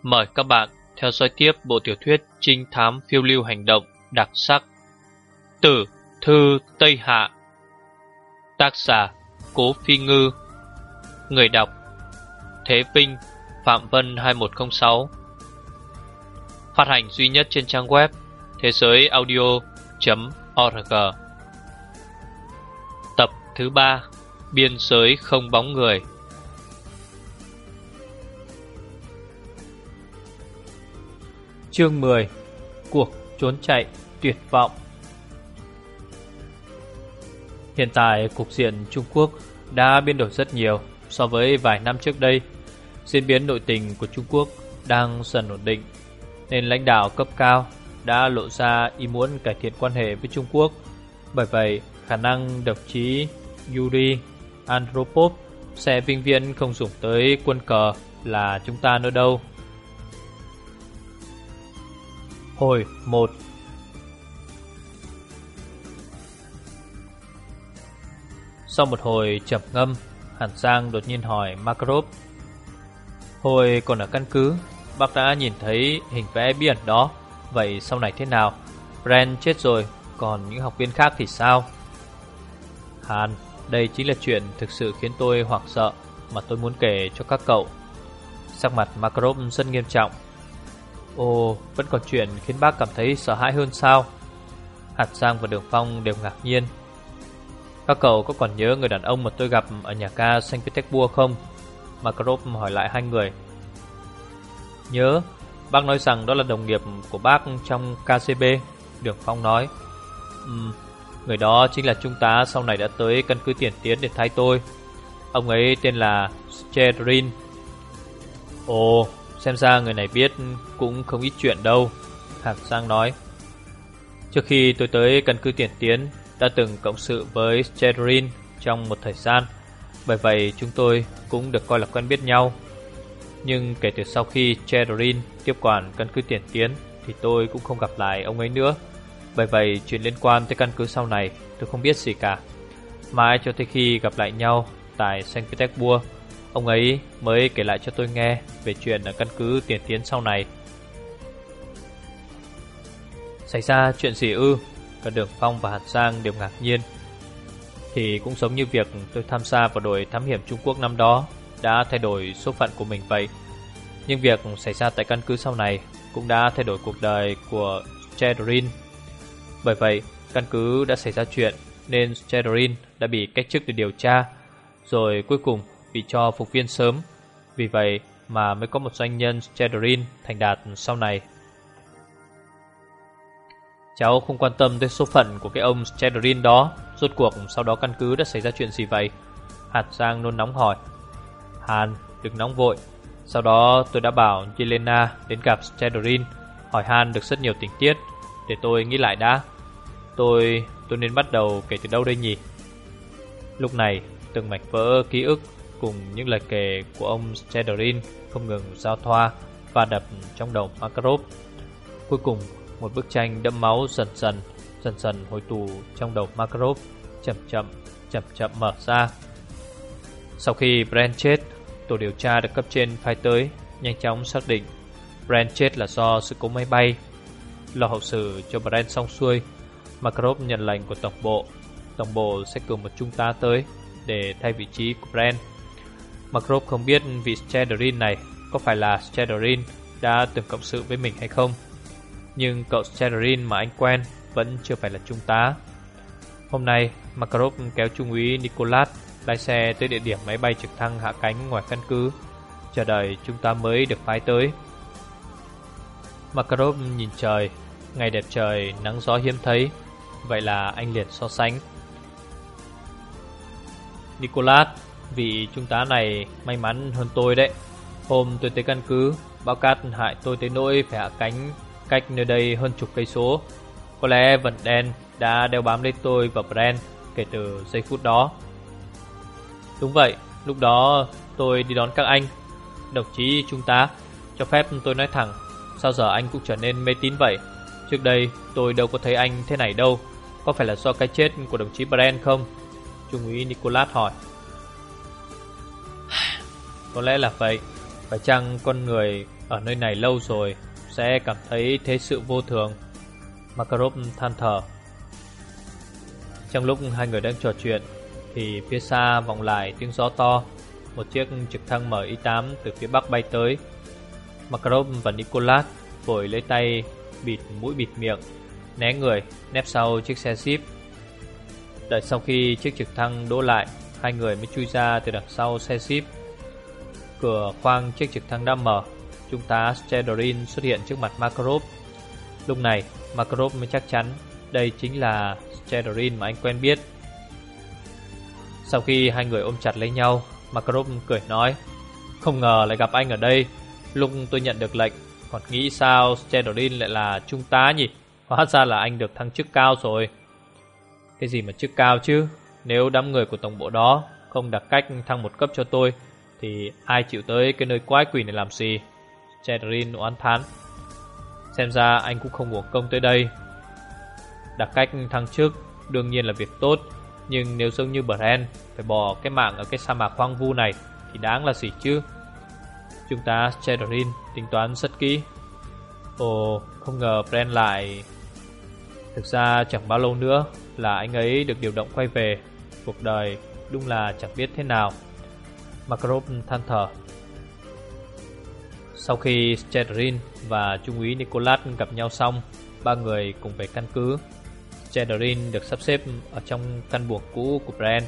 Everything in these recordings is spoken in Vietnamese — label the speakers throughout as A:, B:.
A: Mời các bạn theo dõi tiếp bộ tiểu thuyết trinh thám phiêu lưu hành động đặc sắc Tử Thư Tây Hạ. Tác giả Cố Phi Ngư. Người đọc Thế Vinh, Phạm Vân 2106. Phát hành duy nhất trên trang web thế giới audio.org. Tập thứ 3, Biên giới không bóng người.
B: Chương 10. Cuộc trốn chạy tuyệt vọng. Hiện tại cục diện Trung Quốc đã biến đổi rất nhiều so với vài năm trước đây. Diễn biến nội tình của Trung Quốc đang dần ổn định, nên lãnh đạo cấp cao đã lộ ra ý muốn cải thiện quan hệ với Trung Quốc. Bởi vậy, khả năng đồng chí Yuri Andropov sẽ vĩnh viễn không dùng tới quân cờ là chúng ta nữa đâu. Hồi 1. Sau một hồi trầm ngâm, Hàn Giang đột nhiên hỏi Makarov: "Hồi còn ở căn cứ, bác đã nhìn thấy hình vẽ bí ẩn đó. Vậy sau này thế nào? Brand chết rồi, còn những học viên khác thì sao?" "Hàn, đây chính là chuyện thực sự khiến tôi hoảng sợ mà tôi muốn kể cho các cậu." Sắc mặt Makarov rất nghiêm trọng. "Ồ, vẫn còn chuyện khiến bác cảm thấy sợ hãi hơn sao?" Hàn Giang và Đường Phong đều ngạc nhiên. "Các cậu có còn nhớ người đàn ông mà tôi gặp ở nhà ga Saint Petersburg không?" Makarov hỏi lại hai người. "Nhớ, bác nói rằng đó là đồng nghiệp của bác trong KGB." Đường Phong nói. Người đó chính là trung tá sau này đã tới căn cứ Tiền Tiến để thay tôi. Ông ấy tên là Shcherin." "Ồ, xem ra người này biết cũng không ít chuyện đâu," Hàn Giang nói. "Trước khi tôi tới căn cứ Tiền Tiến, đã từng cộng sự với Shcherin trong một thời gian. Bởi vậy chúng tôi cũng được coi là quen biết nhau. Nhưng kể từ sau khi Shcherin tiếp quản căn cứ Tiền Tiến thì tôi cũng không gặp lại ông ấy nữa. Bởi vậy chuyện liên quan tới căn cứ sau này tôi không biết gì cả. Mãi cho tới khi gặp lại nhau tại Saint Petersburg, ông ấy mới kể lại cho tôi nghe về chuyện ở căn cứ Tiền Tiến sau này." "Xảy ra chuyện gì ư?" Cả Đường Phong và Hàn Giang đều ngạc nhiên. "Thì cũng giống như việc tôi tham gia vào đội thám hiểm Trung Quốc năm đó đã thay đổi số phận của mình vậy. Nhưng việc xảy ra tại căn cứ sau này cũng đã thay đổi cuộc đời của Shcherin. Bởi vậy, căn cứ đã xảy ra chuyện nên Shcherin đã bị cách chức để điều tra, rồi cuối cùng bị cho phục viên sớm. Vì vậy mà mới có một doanh nhân Shcherin thành đạt sau này." "Cháu không quan tâm tới số phận của cái ông Shcherin đó. Rốt cuộc sau đó căn cứ đã xảy ra chuyện gì vậy?" Hàn Giang nôn nóng hỏi. "Hàn, đừng nóng vội. Sau đó tôi đã bảo Yelena đến gặp Shcherin, hỏi han được rất nhiều tình tiết. Để tôi nghĩ lại đã. Tôi nên bắt đầu kể từ đâu đây nhỉ?" Lúc này từng mảnh vỡ ký ức cùng những lời kể của ông Shcherin không ngừng giao thoa và đập trong đầu Makarov. Cuối cùng một bức tranh đẫm máu dần dần hồi tụ trong đầu Makarov, chậm chậm mở ra. Sau khi Brand chết, tổ điều tra được cấp trên phái tới nhanh chóng xác định Brand chết là do sự cố máy bay. Lo hậu sự cho Brand xong xuôi, Makarov nhận lệnh của Tổng bộ sẽ cử một trung tá tới để thay vị trí của Brand. Makarov không biết vị Shcherin này có phải là Shcherin đã từng cộng sự với mình hay không. Nhưng cậu Shcherin mà anh quen vẫn chưa phải là trung tá. Hôm nay Makarov kéo trung úy Nicholas lái xe tới địa điểm máy bay trực thăng hạ cánh ngoài căn cứ, chờ đợi trung tá mới được phái tới. Makarov nhìn trời, ngày đẹp trời, nắng gió hiếm thấy. Vậy là anh liền so sánh. "Nicholas, vị trung tá này may mắn hơn tôi đấy. Hôm tôi tới căn cứ, bão cát hại tôi tới nỗi phải hạ cánh cách nơi đây hơn chục cây số. Có lẽ vần đen đã đeo bám lấy tôi và Brand kể từ giây phút đó." "Đúng vậy, lúc đó tôi đi đón các anh. Đồng chí trung tá, cho phép tôi nói thẳng, sao giờ anh cũng trở nên mê tín vậy? Trước đây tôi đâu có thấy anh thế này đâu. Có phải là do cái chết của đồng chí Brand không?" Trung úy Nicholas hỏi. "Có lẽ là vậy. Phải chăng con người ở nơi này lâu rồi sẽ cảm thấy thế sự vô thường? Makarov than thở. Trong lúc hai người đang trò chuyện thì phía xa vọng lại tiếng gió to. Một chiếc trực thăng Mi-8 từ phía bắc bay tới. Makarov và Nicholas vội lấy tay bịt mũi bịt miệng, né người nép sau chiếc xe Jeep. Đợi sau khi chiếc trực thăng đỗ lại, hai người mới chui ra từ đằng sau xe Jeep. Cửa khoang chiếc trực thăng đã mở. Trung tá Stederin xuất hiện trước mặt Makarov. Lúc này Makarov mới chắc chắn đây chính là Stederin mà anh quen biết. Sau khi hai người ôm chặt lấy nhau, Makarov cười nói: "Không ngờ lại gặp anh ở đây. Lúc tôi nhận được lệnh còn nghĩ sao Stederin lại là trung tá nhỉ? Hóa ra là anh được thăng chức cao rồi." "Cái gì mà chức cao chứ? Nếu đám người của tổng bộ đó không đặt cách thăng một cấp cho tôi thì ai chịu tới cái nơi quái quỷ này làm gì?" Stederin oán thán. "Xem ra anh cũng không uổng công tới đây. Đặt cách thăng chức đương nhiên là việc tốt, nhưng nếu giống như Brand phải bỏ cái mạng ở cái sa mạc hoang vu này thì đáng là gì chứ?" Trung tá Stederin tính toán rất kỹ. "Ồ, không ngờ Brand lại... Thực ra chẳng bao lâu nữa là anh ấy được điều động quay về. Cuộc đời đúng là chẳng biết thế nào." Makarov than thở. Sau khi Stederin và Trung úy Nicholas gặp nhau xong, ba người cùng về căn cứ. Stederin được sắp xếp ở trong căn buồng cũ của Brand.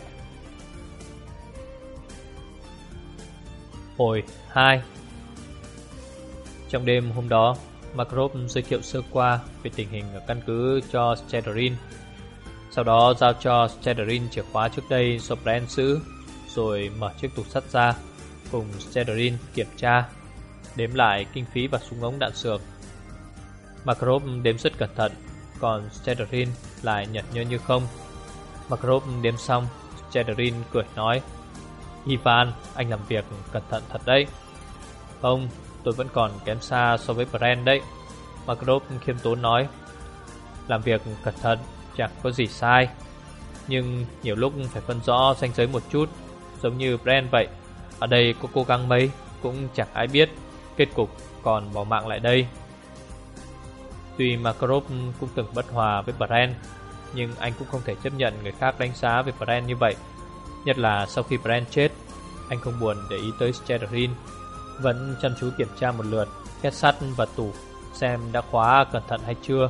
B: Hồi 2. Trong đêm hôm đó, Makarov giới thiệu sơ qua về tình hình ở căn cứ cho Stederin. Sau đó giao cho Stederin chìa khóa trước đây do Brand giữ, rồi mở chiếc tủ sắt ra, cùng Stederin kiểm tra, đếm lại kinh phí và súng ống đạn sược. Makarov đếm rất cẩn thận, còn Stederin lại nhặt nhơ như không. Makarov đếm xong, Stederin cười nói: "Ivan, anh làm việc cẩn thận thật đấy." "Không, tôi vẫn còn kém xa so với Brand đấy." Makarov khiêm tốn nói. "Làm việc cẩn thận chẳng có gì sai, nhưng nhiều lúc phải phân rõ ranh giới một chút, giống như Brand vậy. Ở đây có cố gắng mấy cũng chẳng ai biết, kết cục còn bỏ mạng lại đây." Tuy Makarov cũng từng bất hòa với Brand, nhưng anh cũng không thể chấp nhận người khác đánh giá về Brand như vậy. Nhất là sau khi Brand chết, anh không buồn để ý tới Stederin, vẫn chăm chú kiểm tra một lượt két sắt và tủ xem đã khóa cẩn thận hay chưa.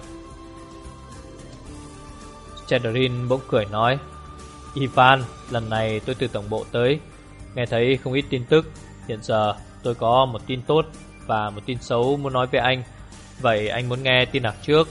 B: Stederin bỗng cười nói: "Ivan, lần này tôi từ tổng bộ tới, nghe thấy không ít tin tức. Hiện giờ tôi có một tin tốt và một tin xấu muốn nói với anh. Vậy anh muốn nghe tin nào trước?"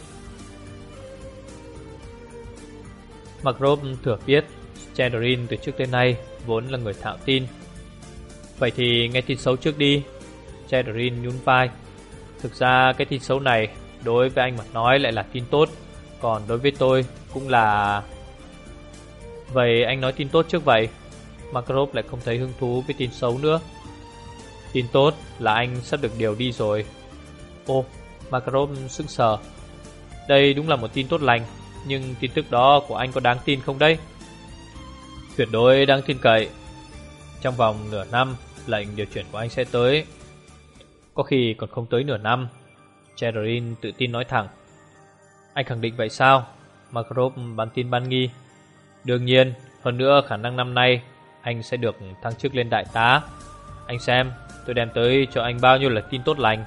B: Makarov thừa biết Stederin từ trước tới nay vốn là người thạo tin. "Vậy thì nghe tin xấu trước đi." Stederin nhún vai. "Thực ra cái tin xấu này đối với anh mà nói lại là tin tốt, còn đối với tôi cũng là..." "Vậy anh nói tin tốt trước vậy." Makarov lại không thấy hứng thú với tin xấu nữa. "Tin tốt là anh sắp được điều đi rồi." "Ồ." Makarov sững sờ. "Đây đúng là một tin tốt lành, nhưng tin tức đó của anh có đáng tin không đấy?" "Tuyệt đối đáng tin cậy. Trong vòng nửa năm lệnh điều chuyển của anh sẽ tới. Có khi còn không tới nửa năm." Stederin tự tin nói thẳng. "Anh khẳng định vậy sao?" Makarov bán tin bán nghi. "Đương nhiên, hơn nữa khả năng năm nay anh sẽ được thăng chức lên đại tá. Anh xem tôi đem tới cho anh bao nhiêu là tin tốt lành."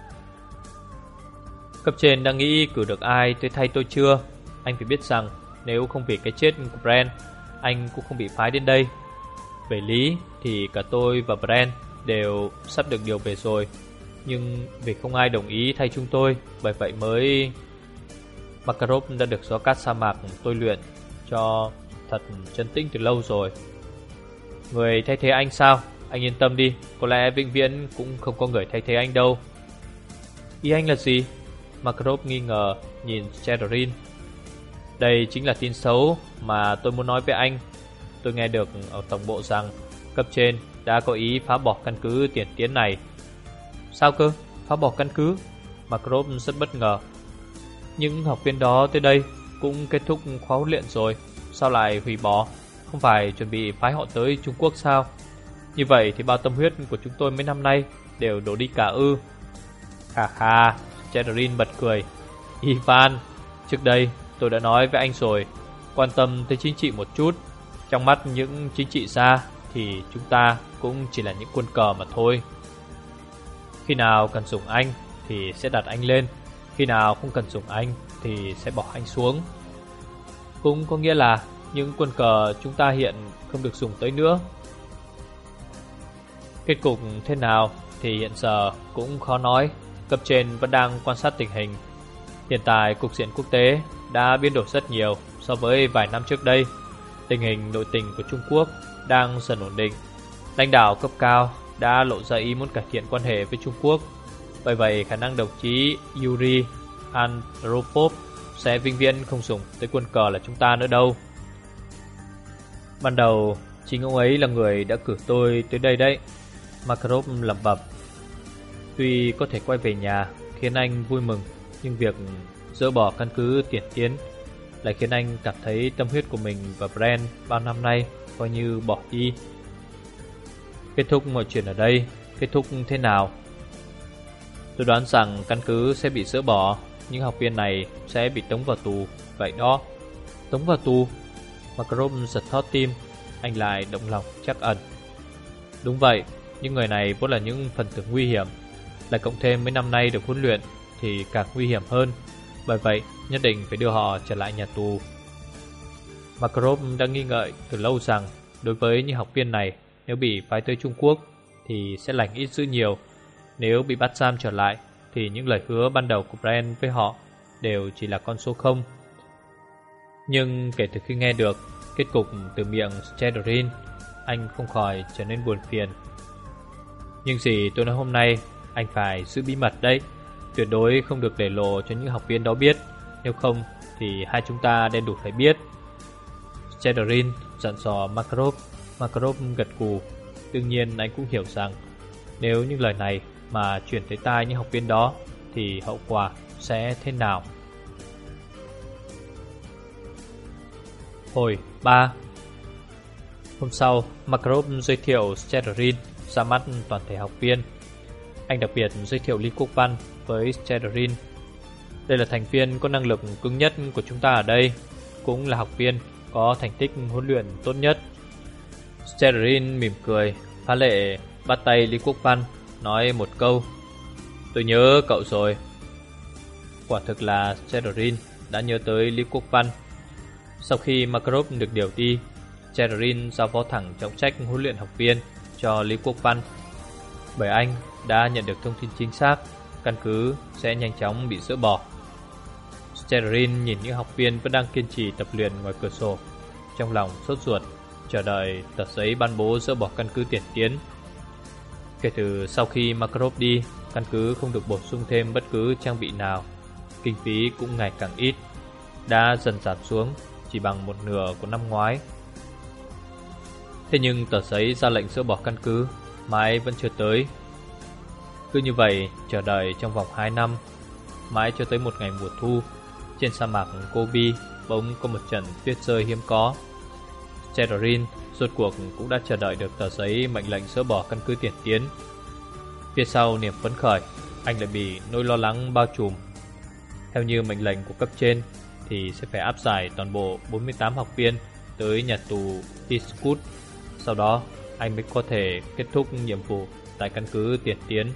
B: "Cấp trên đang nghĩ cử được ai tới thay tôi chưa? Anh phải biết rằng nếu không vì cái chết của Brand, anh cũng không bị phái đến đây. Về lý thì cả tôi và Brand đều sắp được điều về rồi, nhưng vì không ai đồng ý thay chúng tôi, bởi vậy mới..." Makarov đã được gió cát sa mạc tôi luyện cho thật trấn tĩnh từ lâu rồi. "Người thay thế anh sao? Anh yên tâm đi, có lẽ vĩnh viễn cũng không có người thay thế anh đâu." "Ý anh là gì?" Makarov nghi ngờ nhìn Stederin. "Đây chính là tin xấu mà tôi muốn nói với anh. Tôi nghe được ở tổng bộ rằng cấp trên đã có ý phá bỏ căn cứ tiền tiến này." "Sao cơ? Phá bỏ căn cứ?" Makarov rất bất ngờ. "Những học viên đó tới đây cũng kết thúc khóa huấn luyện rồi, sao lại hủy bỏ? Không phải chuẩn bị phái họ tới Trung Quốc sao? Như vậy thì bao tâm huyết của chúng tôi mấy năm nay đều đổ đi cả ư? Khà khà, Cherin bật cười. Ivan, trước đây tôi đã nói với anh rồi, quan tâm tới chính trị một chút. Trong mắt những chính trị gia thì chúng ta cũng chỉ là những quân cờ mà thôi. Khi nào cần dùng anh thì sẽ đặt anh lên, khi nào không cần dùng anh thì sẽ bỏ anh xuống. Cũng có nghĩa là những quân cờ chúng ta hiện không được dùng tới nữa. Kết cục thế nào thì hiện giờ cũng khó nói. Cấp trên vẫn đang quan sát tình hình. Hiện tại cục diện quốc tế đã biến đổi rất nhiều so với vài năm trước đây. Tình hình nội tình của Trung Quốc đang dần ổn định. Lãnh đạo cấp cao đã lộ ra ý muốn cải thiện quan hệ với Trung Quốc. Bởi vậy khả năng đồng chí Yuri Andropov sẽ vĩnh viễn không dùng tới quân cờ là chúng ta nữa đâu. Ban đầu chính ông ấy là người đã cử tôi tới đây đấy, Makarov lẩm bẩm. Tuy có thể quay về nhà khiến anh vui mừng, nhưng việc dỡ bỏ căn cứ Tiền Tiến lại khiến anh cảm thấy tâm huyết của mình và Brand bao năm nay coi như bỏ đi. Kết thúc mọi chuyện ở đây, kết thúc thế nào? Tôi đoán rằng căn cứ sẽ bị dỡ bỏ, những học viên này sẽ bị tống vào tù. Vậy đó. Tống vào tù? Makarov giật thót tim. Anh lại động lòng trắc ẩn. Đúng vậy, những người này vốn là những phần tử nguy hiểm, lại cộng thêm mấy năm nay được huấn luyện thì càng nguy hiểm hơn. Bởi vậy nhất định phải đưa họ trở lại nhà tù. Makarov đã nghi ngợi từ lâu rằng đối với những học viên này, nếu bị phái tới Trung Quốc thì sẽ lành ít dữ nhiều. Nếu bị bắt giam trở lại thì những lời hứa ban đầu của Brand với họ đều chỉ là con số 0. Nhưng kể từ khi nghe được kết cục từ miệng Cherin, anh không khỏi trở nên buồn phiền. Nhưng gì tôi nói hôm nay, anh phải giữ bí mật đấy. Tuyệt đối không được để lộ cho những học viên đó biết. Nếu không thì hai chúng ta đen đủ phải biết. Cherin dặn dò Makarov. Makarov gật gù. Đương nhiên anh cũng hiểu rằng nếu những lời này mà chuyển tới tai những học viên đó thì hậu quả sẽ thế nào. Hồi 3. Hôm sau, Makarov giới thiệu Cherin ra mắt toàn thể học viên. Anh đặc biệt giới thiệu Lý Quốc Văn với Cherin. Đây là thành viên có năng lực cứng nhất của chúng ta ở đây, cũng là học viên có thành tích huấn luyện tốt nhất. Cherin mỉm cười, phá lệ bắt tay Lý Quốc Văn, nói một câu: tôi nhớ cậu rồi. Quả thực là Cherin đã nhớ tới Lý Quốc Văn. Sau khi Makarov được điều đi, Cherin giao phó thẳng trọng trách huấn luyện học viên cho Lý Quốc Văn. Bởi anh đã nhận được thông tin chính xác, căn cứ sẽ nhanh chóng bị dỡ bỏ. Cherin nhìn những học viên vẫn đang kiên trì tập luyện ngoài cửa sổ, trong lòng sốt ruột, chờ đợi tờ giấy ban bố dỡ bỏ căn cứ Tiền Tiến. Kể từ sau khi Makarov đi, căn cứ không được bổ sung thêm bất cứ trang bị nào. Kinh phí cũng ngày càng ít, đã dần giảm xuống chỉ bằng một nửa của năm ngoái. Thế nhưng tờ giấy ra lệnh dỡ bỏ căn cứ mãi vẫn chưa tới. Cứ như vậy chờ đợi trong vòng 2 năm, mãi cho tới một ngày mùa thu, trên sa mạc Gobi bỗng có một trận tuyết rơi hiếm có. Cherin rốt cuộc cũng đã chờ đợi được tờ giấy mệnh lệnh dỡ bỏ căn cứ Tiền Tiến. Phía sau niềm phấn khởi, anh lại bị nỗi lo lắng bao trùm. Theo như mệnh lệnh của cấp trên thì sẽ phải áp giải toàn bộ 48 học viên tới nhà tù Tiskut. Sau đó anh mới có thể kết thúc nhiệm vụ tại căn cứ Tiền Tiến.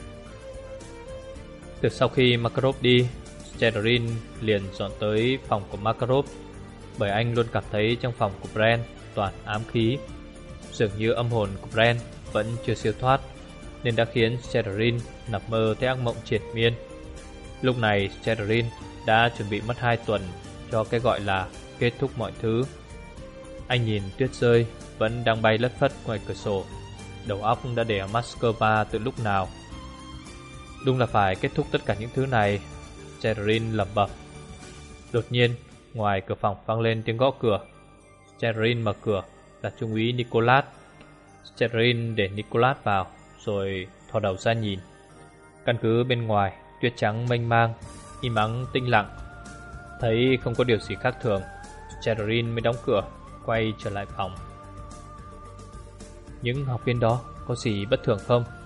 B: Từ sau khi Makarov đi, Cherin liền dọn tới phòng của Makarov, bởi anh luôn cảm thấy trong phòng của Brand toàn ám khí. Dường như âm hồn của Brand vẫn chưa siêu thoát, nên đã khiến Cherin nằm mơ thấy ác mộng triền miên. Lúc này Cherin đã chuẩn bị mất 2 tuần cho cái gọi là kết thúc mọi thứ. Anh nhìn tuyết rơi vẫn đang bay lất phất ngoài cửa sổ, đầu óc đã để ở Moscow từ lúc nào. Đúng là phải kết thúc tất cả những thứ này, Cherin lẩm bẩm. Đột nhiên ngoài cửa phòng vang lên tiếng gõ cửa. Cherin mở cửa là trung úy Nicholas. Cherin để Nicholas vào rồi thò đầu ra nhìn. Căn cứ bên ngoài tuyết trắng mênh mang, im ắng tĩnh lặng. Thấy không có điều gì khác thường, Cherin mới đóng cửa, quay trở lại phòng. Những học viên đó có gì bất thường không?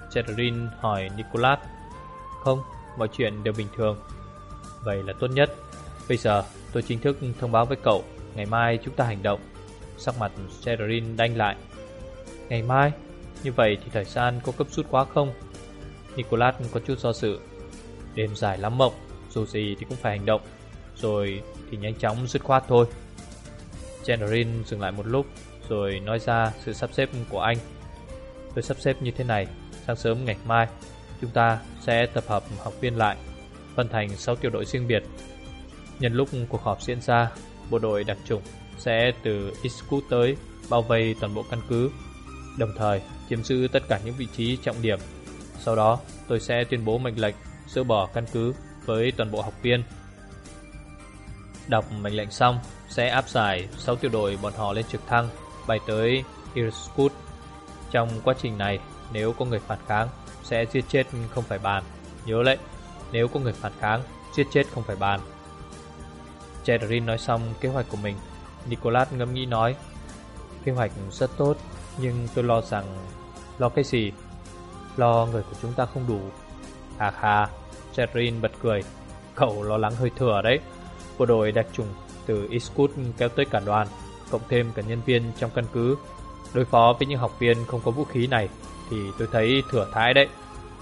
B: Chererin hỏi Nicholas. Không, mọi chuyện đều bình thường. Vậy là tốt nhất. Bây giờ tôi chính thức thông báo với cậu, ngày mai chúng ta hành động. Sắc mặt Chererin đanh lại. Ngày mai? Như vậy thì thời gian có cấp rút quá không? Nicholas có chút do dự. Đêm dài lắm mộng, dù gì thì cũng phải hành động. Rồi thì nhanh chóng dứt khoát thôi. Chererin dừng lại một lúc rồi nói ra sự sắp xếp của anh. Tôi sắp xếp như thế này. Sáng sớm ngày mai chúng ta sẽ tập hợp học viên lại, phân thành 6 tiểu đội riêng biệt. Nhân lúc cuộc họp diễn ra, bộ đội đặc chủng sẽ từ Iskut tới bao vây toàn bộ căn cứ, đồng thời chiếm giữ tất cả những vị trí trọng điểm. Sau đó tôi sẽ tuyên bố mệnh lệnh dỡ bỏ căn cứ với toàn bộ học viên. Đọc mệnh lệnh xong, sẽ áp giải 6 tiểu đội bọn họ lên trực thăng bay tới Irkutsk. Trong quá trình này, nếu có người phản kháng sẽ giết chết không phải bàn. Nhớ lấy, nếu có người phản kháng, giết chết không phải bàn. Chererin nói xong kế hoạch của mình. Nicholas ngẫm nghĩ nói, kế hoạch rất tốt, nhưng tôi lo rằng... Lo cái gì? Lo người của chúng ta không đủ. Hà hà, Chererin bật cười. Cậu lo lắng hơi thừa đấy. Bộ đội đặc chủng từ Iskut kéo tới cả đoàn, cộng thêm cả nhân viên trong căn cứ. Đối phó với những học viên không có vũ khí này thì tôi thấy thừa thãi đấy.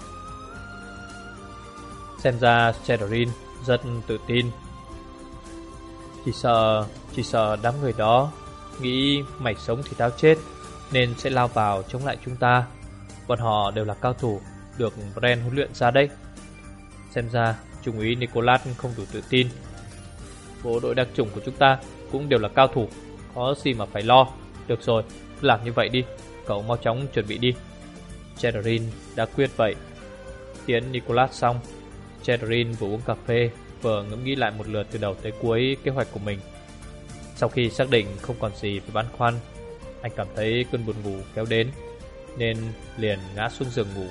B: Xem ra Chererin rất tự tin. Chỉ sợ đám người đó nghĩ mày sống thì tao chết, nên sẽ lao vào chống lại chúng ta. Bọn họ đều là cao thủ được Bren huấn luyện ra đấy. Xem ra Trung úy Nicholas không đủ tự tin. Bộ đội đặc chủng của chúng ta cũng đều là cao thủ, có gì mà phải lo. Được rồi, cứ làm như vậy đi. Cậu mau chóng chuẩn bị đi. Chererin đã quyết vậy. Tiễn Nicholas xong, Chererin vừa uống cà phê vừa ngẫm nghĩ lại một lượt từ đầu tới cuối kế hoạch của mình. Sau khi xác định không còn gì phải băn khoăn, anh cảm thấy cơn buồn ngủ kéo đến, nên liền ngã xuống giường ngủ.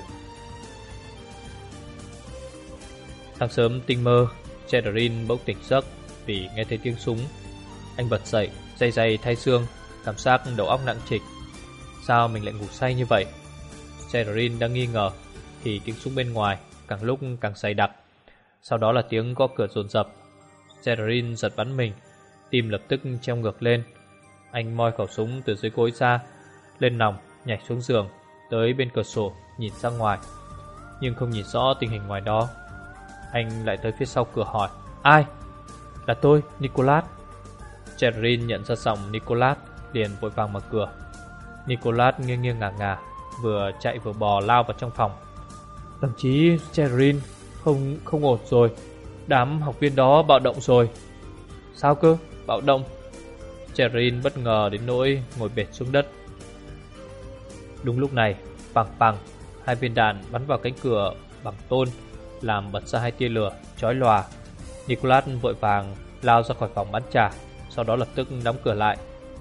B: Sáng sớm tinh mơ, Chererin bỗng tỉnh giấc vì nghe thấy tiếng súng. Anh bật dậy, day thay xương, cảm giác đầu óc nặng trịch. Sao mình lại ngủ say như vậy? Chererin đang nghi ngờ thì tiếng súng bên ngoài càng lúc càng dày đặc. Sau đó là tiếng gõ cửa dồn dập. Chererin giật bắn mình, tim lập tức treo ngược lên. Anh moi khẩu súng từ dưới gối ra, lên nòng, nhảy xuống giường, tới bên cửa sổ nhìn ra ngoài, nhưng không nhìn rõ tình hình ngoài đó. Anh lại tới phía sau cửa hỏi, ai? Là tôi, Nicholas. Chererin nhận ra giọng Nicholas, liền vội vàng mở cửa. Nicholas nghiêng nghiêng ngả ngả, vừa chạy vừa bò lao vào trong phòng. Đồng chí Chererin, không ổn rồi. Đám học viên đó bạo động rồi. Sao cơ? Bạo động? Chererin bất ngờ đến nỗi ngồi bệt xuống đất. Đúng lúc này, bằng hai viên đạn bắn vào cánh cửa bằng tôn, làm bật ra hai tia lửa chói lòa. Nicholas vội vàng lao ra khỏi phòng bắn trả, sau đó lập tức đóng cửa lại.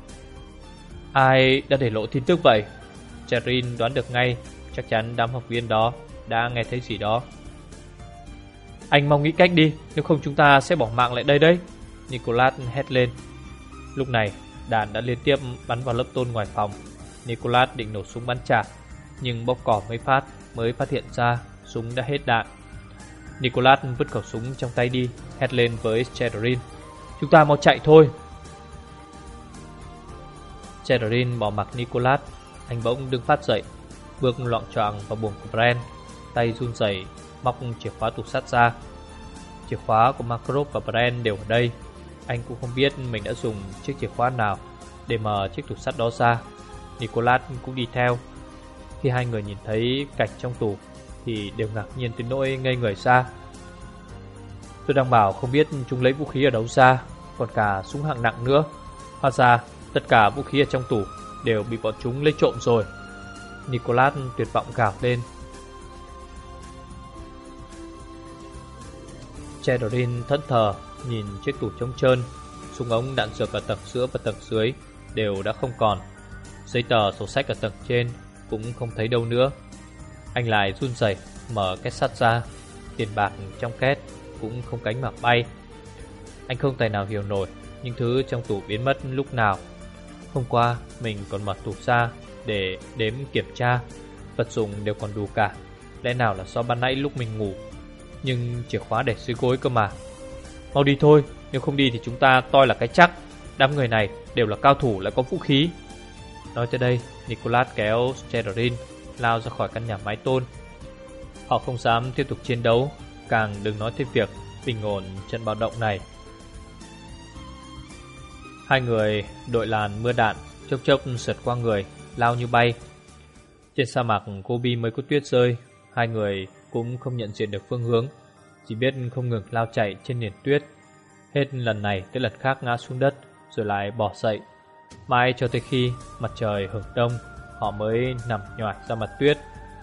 B: Ai đã để lộ tin tức vậy? Chererin đoán được ngay, chắc chắn đám học viên đó đã nghe thấy gì đó. Anh mau nghĩ cách đi, nếu không chúng ta sẽ bỏ mạng lại đây đấy, Nicholas hét lên. Lúc này đạn đã liên tiếp bắn vào lớp tôn ngoài phòng. Nicholas định nổ súng bắn trả, nhưng bóp cò mấy phát mới phát hiện ra súng đã hết đạn. Nicholas vứt khẩu súng trong tay đi, hét lên với Chererin, chúng ta mau chạy thôi. Chererin bỏ mặc Nicholas. Anh bỗng đứng phát dậy, bước loạng choạng vào buồng của Bren, tay run rẩy móc chìa khóa tủ sắt ra. Chìa khóa của Makarov và Bren đều ở đây. Anh cũng không biết mình đã dùng chiếc chìa khóa nào để mở chiếc tủ sắt đó ra. Nicholas cũng đi theo. Khi hai người nhìn thấy cảnh trong tủ thì đều ngạc nhiên tới nỗi ngây người ra. Tôi đang bảo không biết chúng lấy vũ khí ở đâu ra, còn cả súng hạng nặng nữa. Hóa ra tất cả vũ khí ở trong tủ đều bị bọn chúng lấy trộm rồi. Nicholas tuyệt vọng gào lên. Chererin thẫn thờ nhìn chiếc tủ trống trơn. Súng ống đạn dược ở tầng giữa và tầng dưới đều đã không còn. Giấy tờ sổ sách ở tầng trên cũng không thấy đâu nữa. Anh lại run rẩy mở két sắt ra. Tiền bạc trong két cũng không cánh mà bay. Anh không tài nào hiểu nổi những thứ trong tủ biến mất lúc nào. Hôm qua mình còn mở tủ ra để đếm kiểm tra, vật dụng đều còn đủ cả. Lẽ nào là do ban nãy lúc mình ngủ, nhưng chìa khóa để dưới gối cơ mà. Mau đi thôi, nếu không đi thì chúng ta toi là cái chắc. Đám người này đều là cao thủ lại có vũ khí. Nói tới đây, Nicholas kéo Cedrin lao ra khỏi căn nhà mái tôn. Họ không dám tiếp tục chiến đấu, càng đừng nói tới việc bình ổn trận bạo động này. Hai người đội làn mưa đạn chốc chốc sượt qua người, lao như bay. Trên sa mạc Gobi mới có tuyết rơi, hai người cũng không nhận diện được phương hướng, chỉ biết không ngừng lao chạy trên nền tuyết. Hết lần này tới lần khác ngã xuống đất, rồi lại bỏ dậy. Mãi cho tới khi mặt trời hửng đông, họ mới nằm nhoài ra mặt tuyết.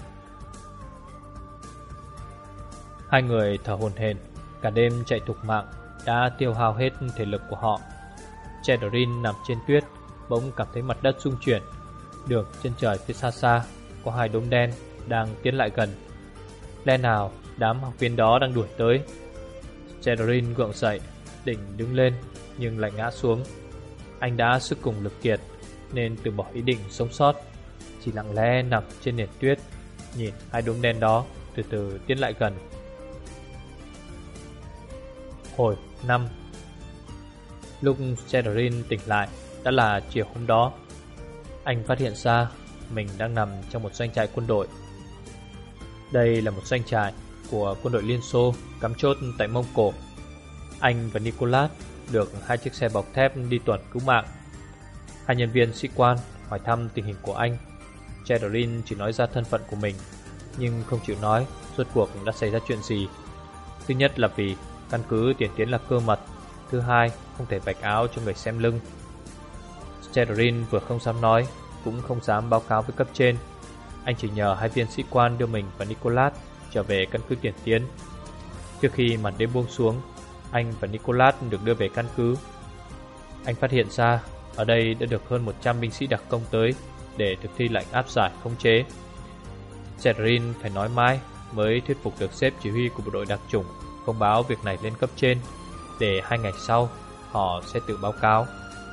B: Hai người thở hổn hển, cả đêm chạy thục mạng đã tiêu hao hết thể lực của họ. Cedrin nằm trên tuyết, bỗng cảm thấy mặt đất rung chuyển. Đường trên trời phía xa xa có hai đốm đen đang tiến lại gần. Lẽ nào đám học viên đó đang đuổi tới? Cedrin gượng dậy, định đứng lên nhưng lại ngã xuống. Anh đã sức cùng lực kiệt nên từ bỏ ý định sống sót, chỉ lặng lẽ nằm trên nền tuyết, nhìn hai đốm đen đó từ từ tiến lại gần. Hồi 5. Lúc Cedrin tỉnh lại đã là chiều hôm đó. Anh phát hiện ra mình đang nằm trong một doanh trại quân đội. Đây là một doanh trại của quân đội Liên Xô cắm chốt tại Mông Cổ. Anh và Nicholas được hai chiếc xe bọc thép đi tuần cứu mạng. Hai nhân viên sĩ quan hỏi thăm tình hình của anh. Cedrin chỉ nói ra thân phận của mình, nhưng không chịu nói rốt cuộc đã xảy ra chuyện gì. Thứ nhất là vì căn cứ tiền tiến là cơ mật, thứ hai không thể vạch áo cho người xem lưng. Cedrin vừa không dám nói, cũng không dám báo cáo với cấp trên. Anh chỉ nhờ hai viên sĩ quan đưa mình và Nicholas trở về căn cứ tiền tiến. Trước khi màn đêm buông xuống, anh và Nicholas được đưa về căn cứ. Anh phát hiện ra ở đây đã được hơn 100 binh sĩ đặc công tới để thực thi lệnh áp giải khống chế. Cedrin phải nói mãi mới thuyết phục được sếp chỉ huy của bộ đội đặc chủng thông báo việc này lên cấp trên, để 2 ngày sau họ sẽ tự báo cáo.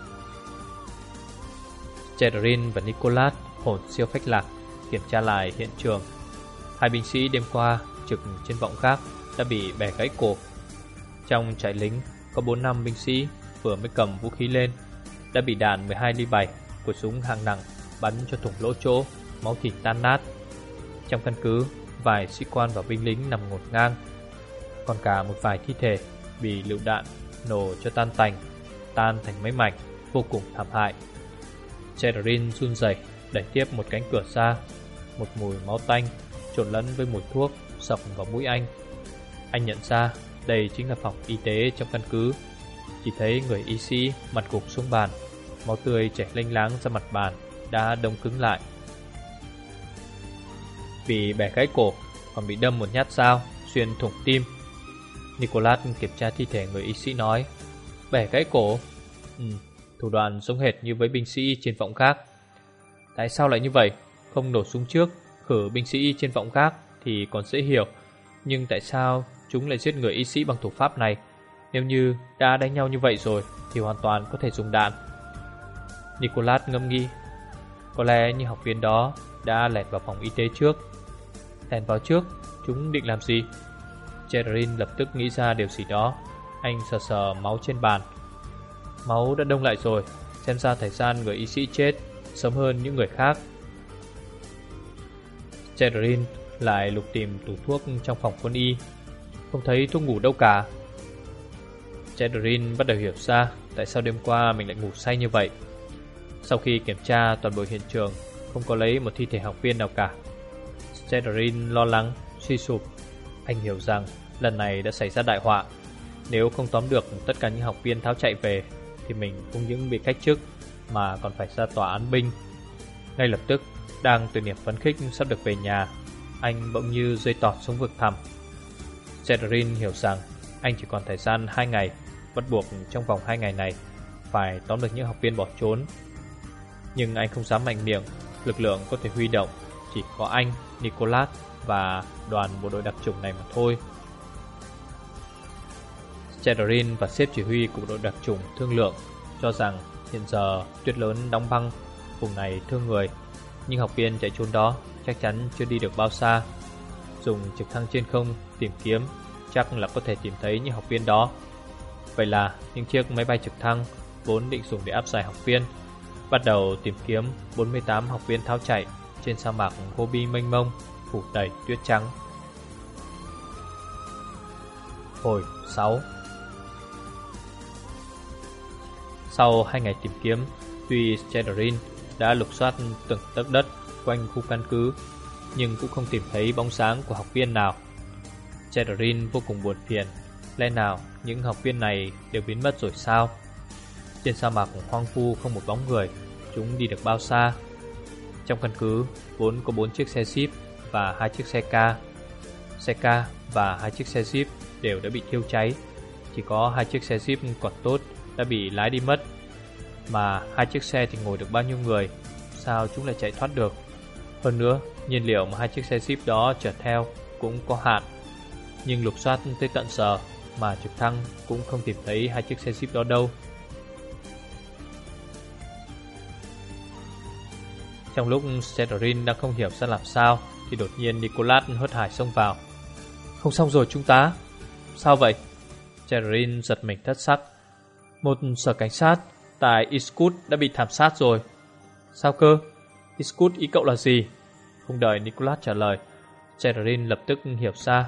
B: Cedrin và Nicholas hồn siêu phách lạc kiểm tra lại hiện trường. Hai binh sĩ đêm qua trực trên vọng gác đã bị bẻ gãy cổ. Trong trại lính có 4-5 binh sĩ vừa mới cầm vũ khí lên đã bị đạn 12 ly 7 của súng hạng nặng bắn cho thủng lỗ chỗ, máu thịt tan nát. Trong căn cứ, vài sĩ quan và binh lính nằm ngổn ngang, còn cả một vài thi thể bị lựu đạn nổ cho tan tành, tan thành mấy mảnh, vô cùng thảm hại. Cedrin run rẩy đẩy tiếp một cánh cửa ra. Một mùi máu tanh trộn lẫn với mùi thuốc sộc vào mũi anh. Anh nhận ra đây chính là phòng y tế trong căn cứ. Chỉ thấy người y sĩ mặt gục xuống bàn, máu tươi chảy lênh láng ra mặt bàn đã đông cứng lại. Vì bẻ gãy cổ còn bị đâm một nhát dao xuyên thủng tim. Nicholas kiểm tra thi thể người y sĩ nói: bẻ gãy cổ? Thủ đoạn giống hệt như với binh sĩ trên vọng gác. Tại sao lại như vậy? Không nổ súng trước, khử binh sĩ trên vọng gác thì còn dễ hiểu, nhưng tại sao chúng lại giết người y sĩ bằng thủ pháp này? Nếu như đã đánh nhau như vậy rồi thì hoàn toàn có thể dùng đạn. Nicholas ngẫm nghĩ. Có lẽ những học viên đó đã lẻn vào phòng y tế trước. Lẻn vào trước, chúng định làm gì? Cedrin lập tức nghĩ ra điều gì đó. Anh sờ sờ máu trên bàn. Máu đã đông lại rồi, xem ra thời gian người y sĩ chết sớm hơn những người khác. Cedrin lại lục tìm tủ thuốc trong phòng quân y, không thấy thuốc ngủ đâu cả. Cedrin bắt đầu hiểu ra tại sao đêm qua mình lại ngủ say như vậy. Sau khi kiểm tra toàn bộ hiện trường, không có lấy một thi thể học viên nào cả. Cedrin lo lắng, suy sụp. Anh hiểu rằng lần này đã xảy ra đại họa. Nếu không tóm được tất cả những học viên tháo chạy về thì mình không những bị cách chức mà còn phải ra tòa án binh. Ngay lập tức, đang từ niềm phấn khích sắp được về nhà, anh bỗng như rơi tọt xuống vực thẳm. Cedrin hiểu rằng anh chỉ còn thời gian 2 ngày, bắt buộc trong vòng 2 ngày này phải tóm được những học viên bỏ trốn. Nhưng anh không dám mạnh miệng, lực lượng có thể huy động chỉ có anh, Nicholas và đoàn bộ đội đặc chủng này mà thôi. Cedrin và sếp chỉ huy của bộ đội đặc chủng thương lượng, cho rằng hiện giờ tuyết lớn đóng băng, vùng này thương người, nhưng học viên chạy trốn đó chắc chắn chưa đi được bao xa. dùng trực thăng trên không tìm kiếm chắc là có thể tìm thấy những học viên đó. Vậy là những chiếc máy bay trực thăng vốn định dùng để áp giải học viên bắt đầu tìm kiếm 48 học viên tháo chạy trên sa mạc Gobi mênh mông phủ đầy tuyết trắng. Hồi 6. Sau 2 ngày tìm kiếm, tuy Shadowrin đã lục soát từng tấc đất quanh khu căn cứ, nhưng cũng không tìm thấy bóng dáng của học viên nào. Shadowrin vô cùng buồn phiền. Lẽ nào những học viên này đều biến mất rồi sao? Trên sa mạc hoang vu không một bóng người, chúng đi được bao xa? Trong căn cứ vốn có 4 chiếc xe Jeep và 2 chiếc xe K. Xe K và 2 chiếc xe Jeep đều đã bị thiêu cháy. Chỉ có 2 chiếc xe Jeep còn tốt đã bị lái đi mất. Mà 2 chiếc xe thì ngồi được bao nhiêu người? Sao chúng lại chạy thoát được? Hơn nữa, nhiên liệu mà 2 chiếc xe Jeep đó chở theo cũng có hạn. Nhưng lục soát tới tận giờ mà trực thăng cũng không tìm thấy 2 chiếc xe Jeep đó đâu. Trong lúc Shadowrin đang không hiểu ra làm sao thì đột nhiên Nicholas hớt hải xông vào. Không xong rồi chúng ta. Sao vậy? Shadowrin giật mình thất sắc. Một sở cảnh sát tại Iskut đã bị thảm sát rồi. Sao cơ? Iskut ý cậu là gì? Không đợi Nicholas trả lời, Shadowrin lập tức hiểu ra.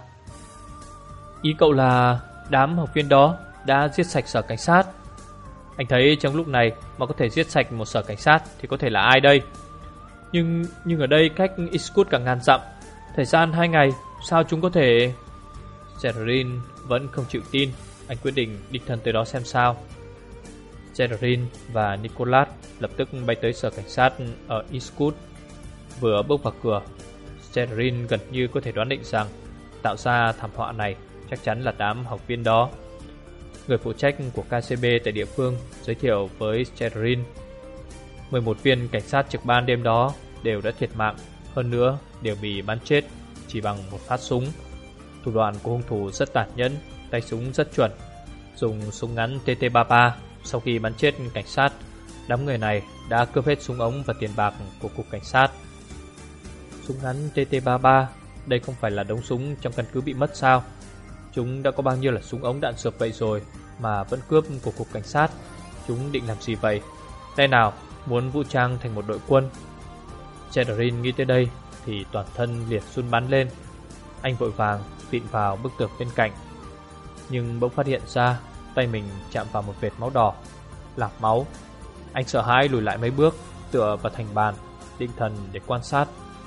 B: Ý cậu là đám học viên đó đã giết sạch sở cảnh sát. Anh thấy trong lúc này mà có thể giết sạch một sở cảnh sát thì có thể là ai đây? Nhưng ở đây cách Iskut cả ngàn dặm, thời gian 2 ngày, sao chúng có thể... Shadowrin vẫn không chịu tin. Anh quyết định đích thân tới đó xem sao. Shadowrin và Nicholas lập tức bay tới sở cảnh sát ở Iskut. Vừa bước vào cửa, Shadowrin gần như có thể đoán định rằng tạo ra thảm họa này chắc chắn là đám học viên đó. Người phụ trách của KCB tại địa phương giới thiệu với Shadowrin 11 viên cảnh sát trực ban đêm đó đều đã thiệt mạng, hơn nữa đều bị bắn chết chỉ bằng một phát súng. Thủ đoạn của hung thủ rất tàn nhẫn, tay súng rất chuẩn, dùng súng ngắn TT-33. Sau khi bắn chết cảnh sát, đám người này đã cướp hết súng ống và tiền bạc của cục cảnh sát. Súng ngắn TT-33, đây không phải là đống súng trong căn cứ bị mất sao? Chúng đã có bao nhiêu là súng ống đạn dược vậy rồi mà vẫn cướp của cục cảnh sát? Chúng định làm gì vậy? Lẽ nào muốn vũ trang thành một đội quân? Shadowrin nghĩ tới đây thì toàn thân liền run bắn lên. Anh vội vàng vịn vào bức tường bên cạnh, nhưng bỗng phát hiện ra tay mình chạm vào một vệt máu đỏ, là máu. Anh sợ hãi lùi lại mấy bước, tựa vào thành bàn, định thần để quan sát.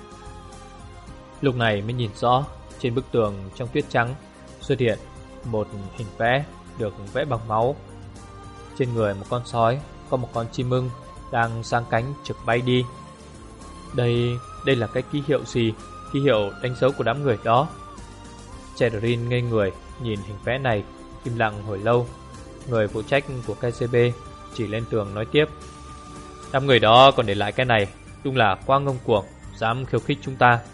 B: Lúc này mới nhìn rõ, trên bức tường trong tuyết trắng xuất hiện một hình vẽ được vẽ bằng máu. Trên người một con sói có một con chim ưng đang giang cánh trực bay đi. Đây là cái ký hiệu gì? Ký hiệu đánh dấu của đám người đó. Shadowrin ngây người nhìn hình vẽ này, im lặng hồi lâu. Người phụ trách của KCB chỉ lên tường nói tiếp. Đám người đó còn để lại cái này, đúng là quá ngông cuồng, dám khiêu khích chúng ta.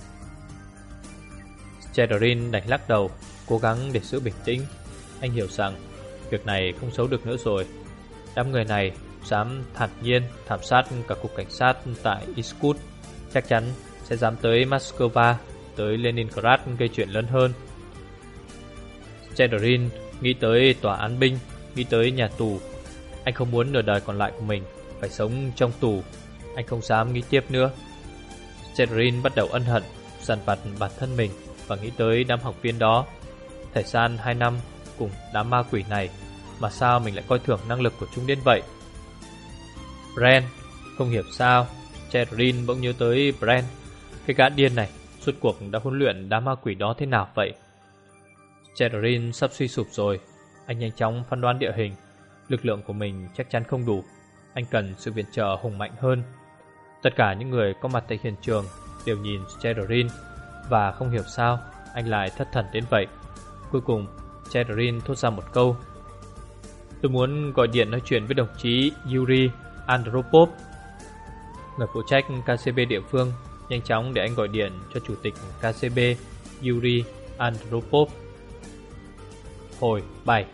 B: Shadowrin đành lắc đầu, cố gắng để giữ bình tĩnh. Anh hiểu rằng việc này không xấu được nữa rồi. Đám người này dám thản nhiên thảm sát cả cục cảnh sát tại Iskut, chắc chắn sẽ dám tới Moscow, tới Leningrad gây chuyện lớn hơn. Shadowrin nghĩ tới tòa án binh, nghĩ tới nhà tù. Anh không muốn nửa đời còn lại của mình phải sống trong tù. Anh không dám nghĩ tiếp nữa. Shadowrin bắt đầu ân hận, dằn vặt bản thân mình và nghĩ tới đám học viên đó. Thời gian 2 năm cùng đám ma quỷ này mà sao mình lại coi thường năng lực của chúng đến vậy? Brent, không hiểu sao Shadowrin bỗng nhớ tới Brent. Cái gã điên này suốt cuộc đã huấn luyện đám ma quỷ đó thế nào vậy? Shadowrin sắp suy sụp rồi. Anh nhanh chóng phán đoán địa hình. Lực lượng của mình chắc chắn không đủ. Anh cần sự viện trợ hùng mạnh hơn. Tất cả những người có mặt tại hiện trường đều nhìn Shadowrin, và không hiểu sao anh lại thất thần đến vậy. Cuối cùng Shadowrin thốt ra một câu. Tôi muốn gọi điện nói chuyện với đồng chí Yuri Andropov. Người phụ trách KCB địa phương nhanh chóng để anh gọi điện cho chủ tịch KCB Yuri Andropov. Hồi 7.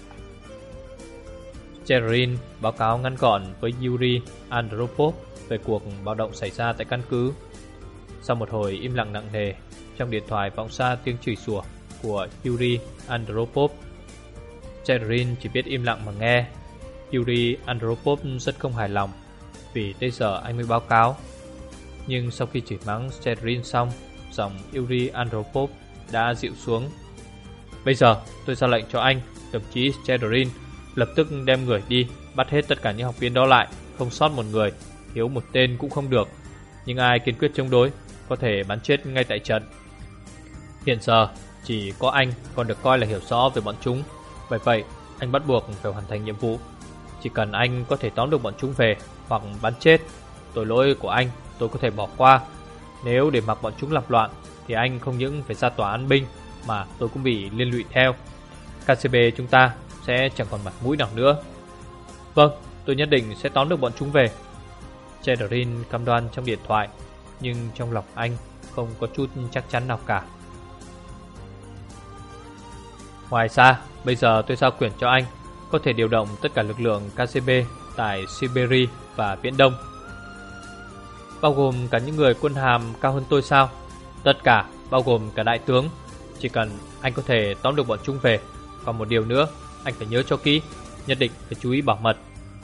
B: Shadowrin báo cáo ngắn gọn với Yuri Andropov về cuộc bạo động xảy ra tại căn cứ. Sau một hồi im lặng nặng nề, trong điện thoại vọng ra tiếng chửi rủa của Yuri Andropov. Chererin chỉ biết im lặng mà nghe. Yuri Andropov rất không hài lòng vì tới giờ anh mới báo cáo. Nhưng sau khi chửi mắng Chererin xong, giọng Yuri Andropov đã dịu xuống. Bây giờ tôi ra lệnh cho anh, đồng chí Chererin, lập tức đem người đi, bắt hết tất cả những học viên đó lại, không sót một người, thiếu một tên cũng không được. Nhưng ai kiên quyết chống đối có thể bắn chết ngay tại trận. Hiện giờ chỉ có anh còn được coi là hiểu rõ về bọn chúng, bởi vậy anh bắt buộc phải hoàn thành nhiệm vụ. Chỉ cần anh có thể tóm được bọn chúng về hoặc bắn chết, tội lỗi của anh tôi có thể bỏ qua. Nếu để mặc bọn chúng làm loạn thì anh không những phải ra tòa án binh mà tôi cũng bị liên lụy theo. KCB chúng ta sẽ chẳng còn mặt mũi nào nữa. Vâng, tôi nhất định sẽ tóm được bọn chúng về. Chererin cam đoan trong điện thoại, nhưng trong lòng anh không có chút chắc chắn nào cả. Ngoài ra, bây giờ tôi giao quyền cho anh có thể điều động tất cả lực lượng KGB tại Siberia và Viễn Đông. Bao gồm cả những người quân hàm cao hơn tôi sao? Tất cả, bao gồm cả đại tướng. Chỉ cần anh có thể tóm được bọn chúng về. Còn một điều nữa, anh phải nhớ cho kỹ, nhất định phải chú ý bảo mật.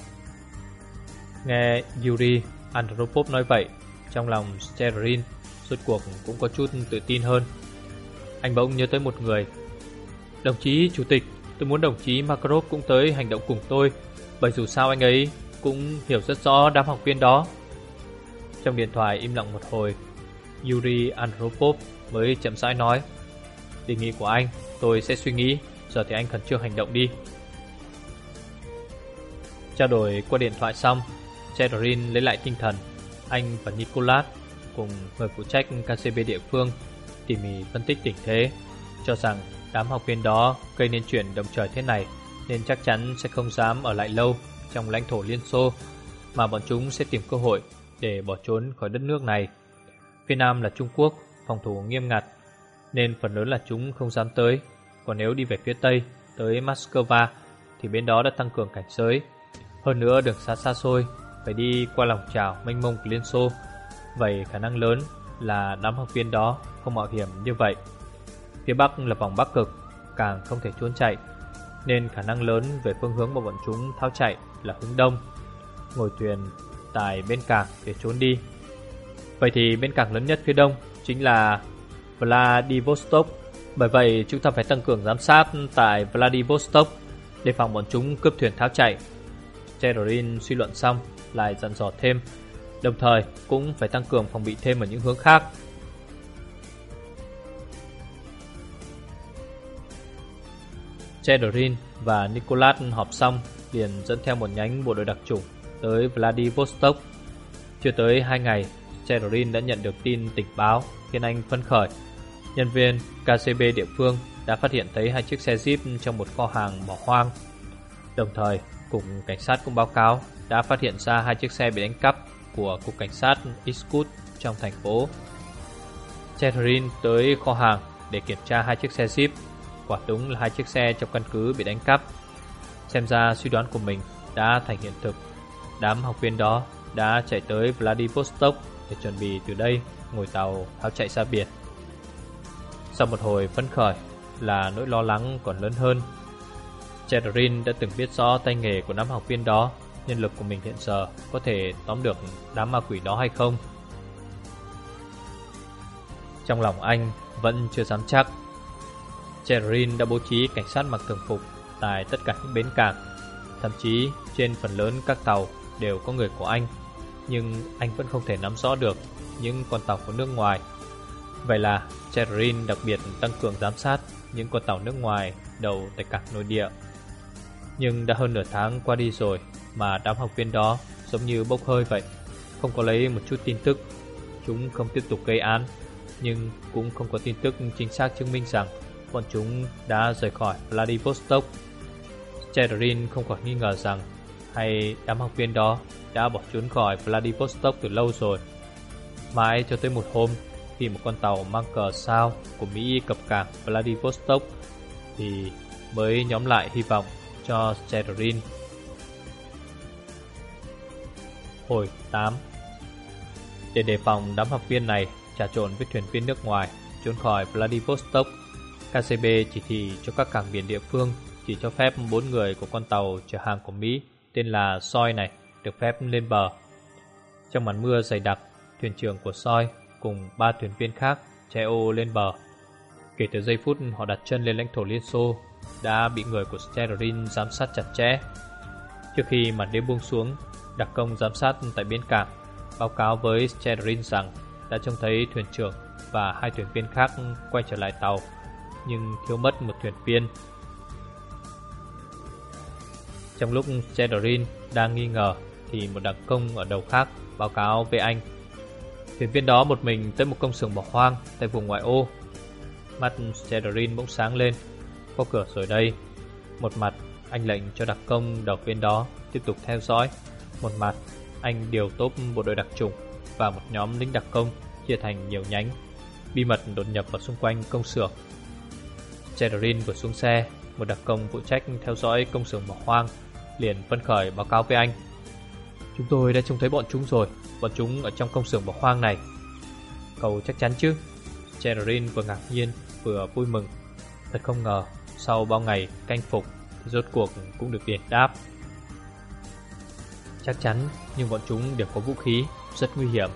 B: Nghe Yuri Andropov nói vậy, trong lòng Chererin rốt cuộc cũng có chút tự tin hơn. Anh bỗng nhớ tới một người. Đồng chí chủ tịch, tôi muốn đồng chí Makarov cũng tới hành động cùng tôi, bởi dù sao anh ấy cũng hiểu rất rõ đám học viên đó. Trong điện thoại im lặng một hồi, Yuri Andropov mới chậm rãi nói: đề nghị của anh tôi sẽ suy nghĩ, giờ thì anh khẩn trương hành động đi. Trao đổi qua điện thoại xong, Chererin lấy lại tinh thần. Anh và Nicholas cùng người phụ trách KCB địa phương tỉ mỉ phân tích tình thế, cho rằng đám học viên đó gây nên chuyện động trời thế này nên chắc chắn sẽ không dám ở lại lâu trong lãnh thổ Liên Xô, mà bọn chúng sẽ tìm cơ hội để bỏ trốn khỏi đất nước này. Phía Nam là Trung Quốc, phòng thủ nghiêm ngặt nên phần lớn là chúng không dám tới. Còn nếu đi về phía Tây tới Moscow thì bên đó đã tăng cường cảnh giới. Hơn nữa đường xa xa xôi, phải đi qua lòng chảo mênh mông của Liên Xô. Vậy khả năng lớn là đám học viên đó không mạo hiểm như vậy. Phía Bắc là vòng Bắc Cực, càng không thể trốn chạy, nên khả năng lớn về phương hướng mà bọn chúng tháo chạy là hướng Đông, ngồi thuyền tại bên cảng để trốn đi. Vậy thì bên cảng lớn nhất phía Đông chính là Vladivostok. Bởi vậy chúng ta phải tăng cường giám sát tại Vladivostok, đề phòng bọn chúng cướp thuyền tháo chạy. Chererin suy luận xong lại dặn dò thêm, đồng thời cũng phải tăng cường phòng bị thêm ở những hướng khác. Chererin và Nicholas họp xong liền dẫn theo một nhánh bộ đội đặc chủng tới Vladivostok. Chưa tới 2 ngày, Chererin đã nhận được tin tình báo khiến anh phấn khởi. Nhân viên KCB địa phương đã phát hiện thấy 2 chiếc xe Jeep trong một kho hàng bỏ hoang. Đồng thời, Cục Cảnh sát cũng báo cáo đã phát hiện ra 2 chiếc xe bị đánh cắp của Cục Cảnh sát Irkutsk trong thành phố. Chererin tới kho hàng để kiểm tra 2 chiếc xe Jeep. Quả đúng là 2 chiếc xe trong căn cứ bị đánh cắp. Xem ra suy đoán của mình đã thành hiện thực. Đám học viên đó đã chạy tới Vladivostok để chuẩn bị từ đây ngồi tàu tháo chạy ra biển. Sau một hồi phấn khởi là nỗi lo lắng còn lớn hơn. Chererin đã từng biết rõ tay nghề của đám học viên đó, nhân lực của mình hiện giờ có thể tóm được đám ma quỷ đó hay không. Trong lòng anh vẫn chưa dám chắc. Chererin đã bố trí cảnh sát mặc thường phục tại tất cả những bến cảng, thậm chí trên phần lớn các tàu đều có người của anh. Nhưng anh vẫn không thể nắm rõ được những con tàu của nước ngoài. Vậy là Chererin đặc biệt tăng cường giám sát những con tàu nước ngoài đầu tại cảng nội địa. Nhưng đã hơn nửa tháng qua đi rồi mà đám học viên đó giống như bốc hơi vậy, không có lấy một chút tin tức. Chúng không tiếp tục gây án, nhưng cũng không có tin tức chính xác chứng minh rằng bọn chúng đã rời khỏi Vladivostok. Chererin không khỏi nghi ngờ rằng hay đám học viên đó đã bỏ trốn khỏi Vladivostok từ lâu rồi. Mãi cho tới một hôm, khi một con tàu mang cờ sao của Mỹ cập cảng Vladivostok thì mới nhóm lại hy vọng cho Chererin. Hồi 8. Để đề phòng đám học viên này trà trộn với thuyền viên nước ngoài trốn khỏi Vladivostok. KGB chỉ thị cho các cảng biển địa phương chỉ cho phép 4 người của con tàu chở hàng của Mỹ tên là Soi này được phép lên bờ. Trong màn mưa dày đặc, thuyền trưởng của Soi cùng 3 thuyền viên khác chạy ô lên bờ. Kể từ giây phút họ đặt chân lên lãnh thổ Liên Xô đã bị người của Sterin giám sát chặt chẽ. Trước khi màn đêm buông xuống, đặc công giám sát tại bến cảng báo cáo với Sterin rằng đã trông thấy thuyền trưởng và 2 thuyền viên khác quay trở lại tàu, nhưng thiếu mất một thuyền viên. Trong lúc Sterin đang nghi ngờ thì một đặc công ở đầu khác báo cáo với anh. Thuyền viên đó một mình tới một công xưởng bỏ hoang tại vùng ngoại ô. Mắt Sterin bỗng sáng lên. Có cửa rồi đây. Một mặt anh lệnh cho đặc công đầu bên đó tiếp tục theo dõi, một mặt anh điều tốp bộ đội đặc chủng và một nhóm lính đặc công chia thành nhiều nhánh, bí mật đột nhập vào xung quanh công xưởng. Sterin vừa xuống xe, một đặc công phụ trách theo dõi công xưởng bỏ hoang liền phấn khởi báo cáo với anh. Chúng tôi đã trông thấy bọn chúng rồi, bọn chúng ở trong công xưởng bỏ hoang này. Cậu chắc chắn chứ? Sterin vừa ngạc nhiên vừa vui mừng. Thật không ngờ sau bao ngày canh phục thì rốt cuộc cũng được đền đáp. Chắc chắn, nhưng bọn chúng đều có vũ khí, rất nguy hiểm.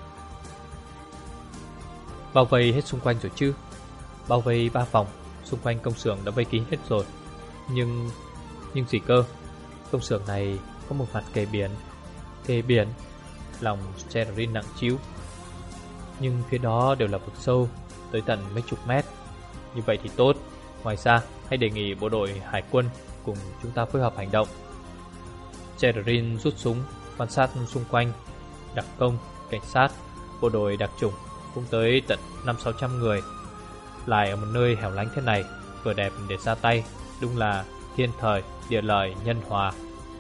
B: Bao vây hết xung quanh rồi chứ? Bao vây 3 vòng, xung quanh công xưởng đã vây kín hết rồi. Nhưng gì cơ? Công xưởng này có một mặt kề biển. Kề biển? Lòng Sterin nặng trĩu. Nhưng phía đó đều là vực sâu, tới tận mấy chục mét. Như vậy thì tốt. Ngoài ra, hãy đề nghị bộ đội hải quân cùng chúng ta phối hợp hành động. Sterin rút súng, quan sát xung quanh. Đặc công, cảnh sát, bộ đội đặc chủng cũng tới tận 500-600 người. Lại ở một nơi hẻo lánh thế này, vừa đẹp để ra tay. Đúng là thiên thời, địa lợi, nhân hòa.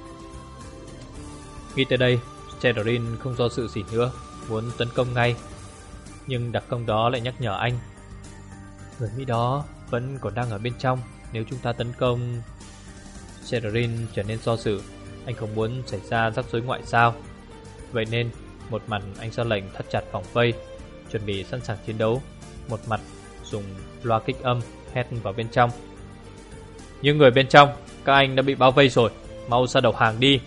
B: Nghĩ tới đây, Sterin không do dự gì nữa, muốn tấn công ngay. Nhưng đặc công đó lại nhắc nhở anh. Người Mỹ đó vẫn còn đang ở bên trong. Nếu chúng ta tấn công... Sterin trở nên do dự. Anh không muốn xảy ra rắc rối ngoại giao. Vậy nên một mặt anh ra lệnh thắt chặt vòng vây, chuẩn bị sẵn sàng chiến đấu. Một mặt dùng loa kích âm hét vào bên trong. Những người bên trong, các anh đã bị bao vây rồi, mau ra đầu hàng đi.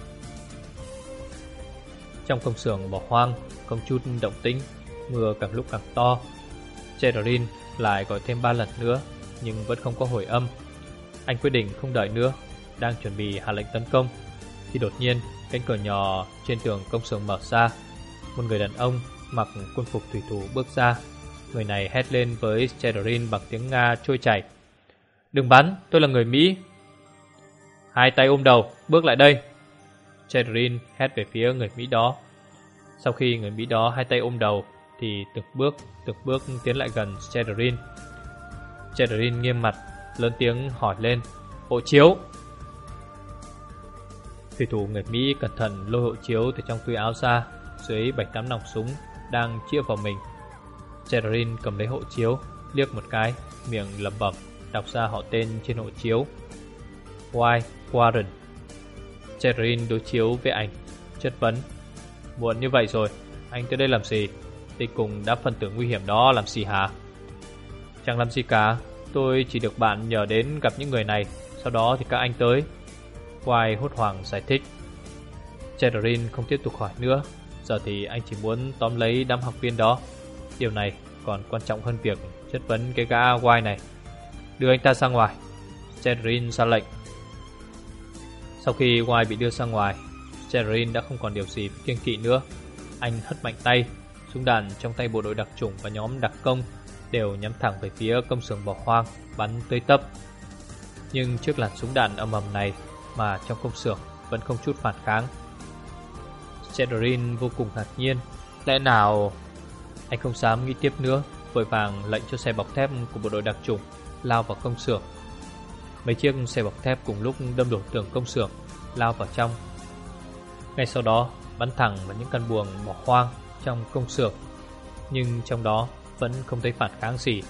B: Trong công xưởng bỏ hoang không chút động tĩnh, mưa càng lúc càng to. Sterin lại gọi thêm 3 lần nữa, nhưng vẫn không có hồi âm. Anh quyết định không đợi nữa, đang chuẩn bị hạ lệnh tấn công thì đột nhiên cánh cửa nhỏ trên tường công xưởng mở ra. Một người đàn ông mặc quân phục thủy thủ bước ra. Người này hét lên với Sterin bằng tiếng Nga trôi chảy. Đừng bắn, tôi là người Mỹ. Hai tay ôm đầu, bước lại đây. Sterin hét về phía người Mỹ đó. Sau khi người Mỹ đó hai tay ôm đầu thì từng bước tiến lại gần Sterin. Sterin nghiêm mặt, lớn tiếng hỏi lên. Hộ chiếu. Thủy thủ người Mỹ cẩn thận lôi hộ chiếu từ trong túi áo ra. Dưới 7-8 nòng súng đang chĩa vào mình. Sterin cầm lấy hộ chiếu, liếc một cái, miệng lẩm bẩm đọc ra họ tên trên hộ chiếu. White Warren. Sterin đối chiếu với ảnh, chất vấn. Muộn như vậy rồi, anh tới đây làm gì? Đi cùng đám phần tử nguy hiểm đó làm gì hả? Chẳng làm gì cả, tôi chỉ được bạn nhờ đến gặp những người này. Sau đó thì các anh tới. White hốt hoảng giải thích. Sterin không tiếp tục hỏi nữa. Giờ thì anh chỉ muốn tóm lấy đám học viên đó. Điều này còn quan trọng hơn việc chất vấn cái gã White này. Đưa anh ta ra ngoài. Sterin ra lệnh. Sau khi White bị đưa ra ngoài, Sterin đã không còn điều gì kiêng kỵ nữa. Anh hất mạnh tay. Súng đạn trong tay bộ đội đặc chủng và nhóm đặc công đều nhắm thẳng về phía công xưởng bỏ hoang, bắn tới tấp. Nhưng trước làn súng đạn ầm ầm này mà trong công xưởng vẫn không chút phản kháng. Sterin vô cùng ngạc nhiên. Lẽ nào... Anh không dám nghĩ tiếp nữa, vội vàng lệnh cho xe bọc thép của bộ đội đặc chủng lao vào công xưởng. Mấy chiếc xe bọc thép cùng lúc đâm đổ tường công xưởng, lao vào trong. Ngay sau đó bắn thẳng vào những căn buồng bỏ hoang trong công xưởng, nhưng trong đó vẫn không thấy phản kháng gì.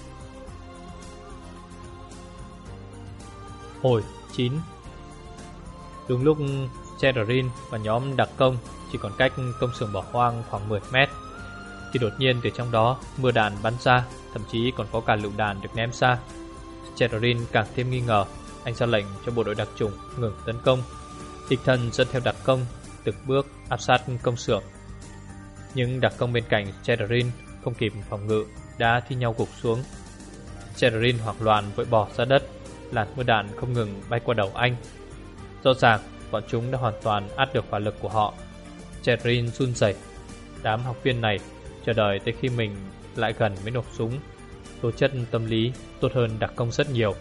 B: Hồi 9. Đúng lúc Sterin và nhóm đặc công chỉ còn cách công xưởng bỏ hoang khoảng 10 mét, thì đột nhiên từ trong đó mưa đạn bắn ra, thậm chí còn có cả lựu đạn được ném ra. Chererin càng thêm nghi ngờ. Anh ra lệnh cho bộ đội đặc chủng ngừng tấn công, đích thân dẫn theo đặc công từng bước áp sát công xưởng. Nhưng đặc công bên cạnh Chererin không kịp phòng ngự đã thi nhau gục xuống. Chererin hoảng loạn vội bỏ ra đất. Làn mưa đạn không ngừng bay qua đầu anh. Rõ ràng bọn chúng đã hoàn toàn át được hỏa lực của họ. Chererin run rẩy. Đám học viên này chờ đợi tới khi mình lại gần mới nổ súng. Tố chất tâm lý tốt hơn đặc công rất nhiều.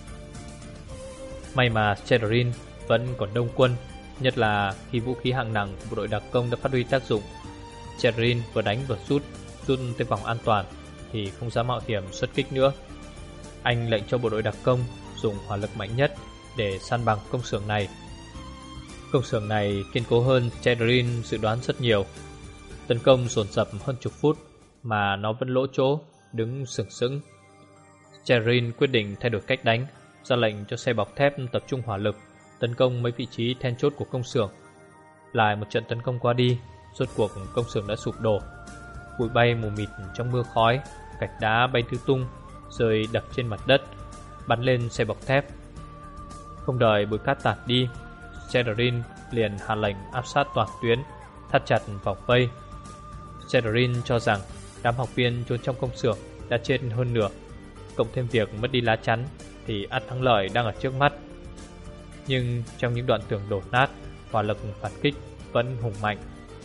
B: May mà Chererin vẫn còn đông quân, nhất là khi vũ khí hạng nặng của bộ đội đặc công đã phát huy tác dụng. Chererin vừa đánh vừa rút tới vòng an toàn thì không dám mạo hiểm xuất kích nữa. Anh lệnh cho bộ đội đặc công dùng hỏa lực mạnh nhất để san bằng công xưởng này. Công xưởng này kiên cố hơn Chererin dự đoán rất nhiều. Tấn công dồn dập hơn chục phút mà nó vẫn lỗ chỗ, đứng sừng sững. Chererin quyết định thay đổi cách đánh, ra lệnh cho xe bọc thép tập trung hỏa lực tấn công mấy vị trí then chốt của công xưởng. Lại một trận tấn công qua đi, rốt cuộc công xưởng đã sụp đổ. Bụi bay mù mịt trong mưa khói, gạch đá bay tứ tung, rơi đập trên mặt đất, bắn lên xe bọc thép. Không đợi bụi cát tản đi, Chererin liền hạ lệnh áp sát toàn tuyến, thắt chặt vòng vây. Chererin cho rằng đám học viên trốn trong công xưởng đã chết hơn nửa, cộng thêm việc mất đi lá chắn thì ắt thắng lợi đang ở trước mắt. Nhưng trong những đoạn tường đổ nát, hỏa lực phản kích vẫn hùng mạnh.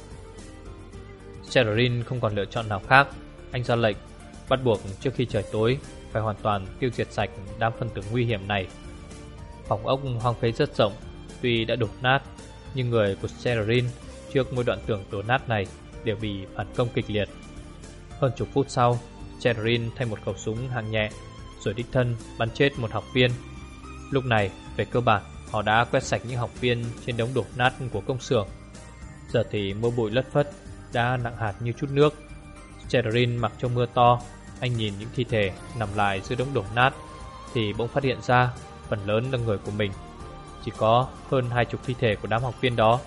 B: Chererin không còn lựa chọn nào khác. Anh ra lệnh bắt buộc trước khi trời tối phải hoàn toàn tiêu diệt sạch đám phân tử nguy hiểm này. Phòng ốc hoang phế rất rộng, tuy đã đổ nát, nhưng người của Chererin trước mỗi đoạn tường đổ nát này đều bị phản công kịch liệt. Hơn chục phút sau, Chererin thay một khẩu súng hạng nhẹ, rồi đích thân bắn chết một học viên. Lúc này, về cơ bản, họ đã quét sạch những học viên trên đống đổ nát của công xưởng. Giờ thì mưa bụi lất phất, đã nặng hạt như chút nước. Chererin mặc trong mưa to. Anh nhìn những thi thể nằm lại dưới đống đổ nát thì bỗng phát hiện ra phần lớn là người của mình. Chỉ có hơn 20 thi thể của đám học viên đó.